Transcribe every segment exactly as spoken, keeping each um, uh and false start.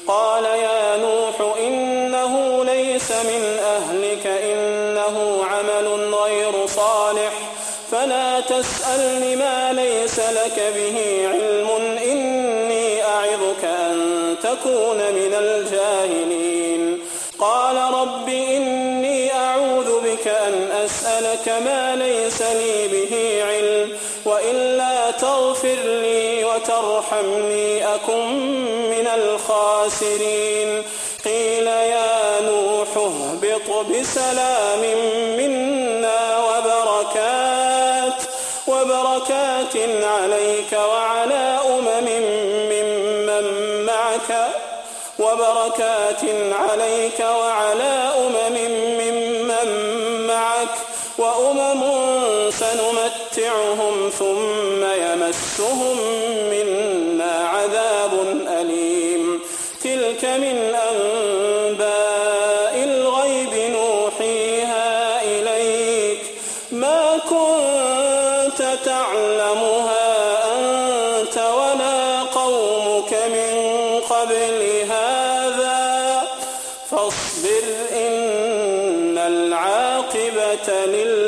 قال يا نوح إنه ليس من أهلك إنه عمل غير صالح فلا تسألني ما ليس لك به علم إني أعظك أن تكون من الجاهلين قال رب إني أعوذ بك أن أسألك ما ليس لي به علم وإلا تغفر لي وترحمني أكن من الخاسرين قيل يا نوح اهبط بسلام منا وبركات وبركات عليك وعلى أمم ممن معك وبركات عليك وعلى أمم ممن معك وأمم سنمتعهم ثم يمسهم منا عذاب أليم تلك من أنباء الغيب نوحيها إليك ما كنت تعلمها أنت ولا قومك من قبل هذا فاصبر إن العاقبة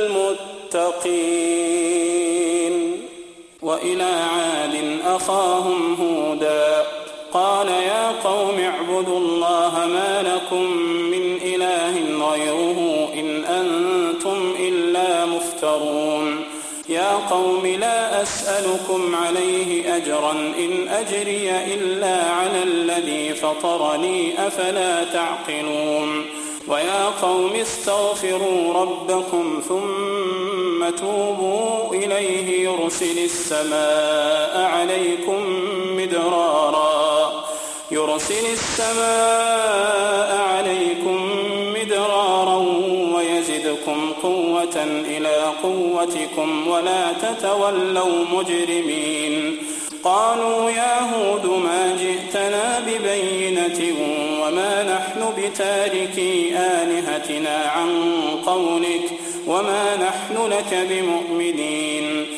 للمتقين وإلى عاد أخاهم هودا قال يا قوم اعبدوا الله ما لكم من إله غيره إن أنتم إلا مفترون يا قوم لا أسألكم عليه أجرا إن أجري إلا على الذي فطرني أفلا تعقلون ويا قوم استغفروا ربكم ثم توبوا إليه يرسل السماء عليكم مدرارا يرسل السماء عليكم مدرارا ويزدكم قوة إلى قوتكم ولا تتولوا مجرمين قالوا يا هود ما جئتنا ببينة وما نحن بتاركي آلهتنا عن قولك وما نحن لك بمؤمنين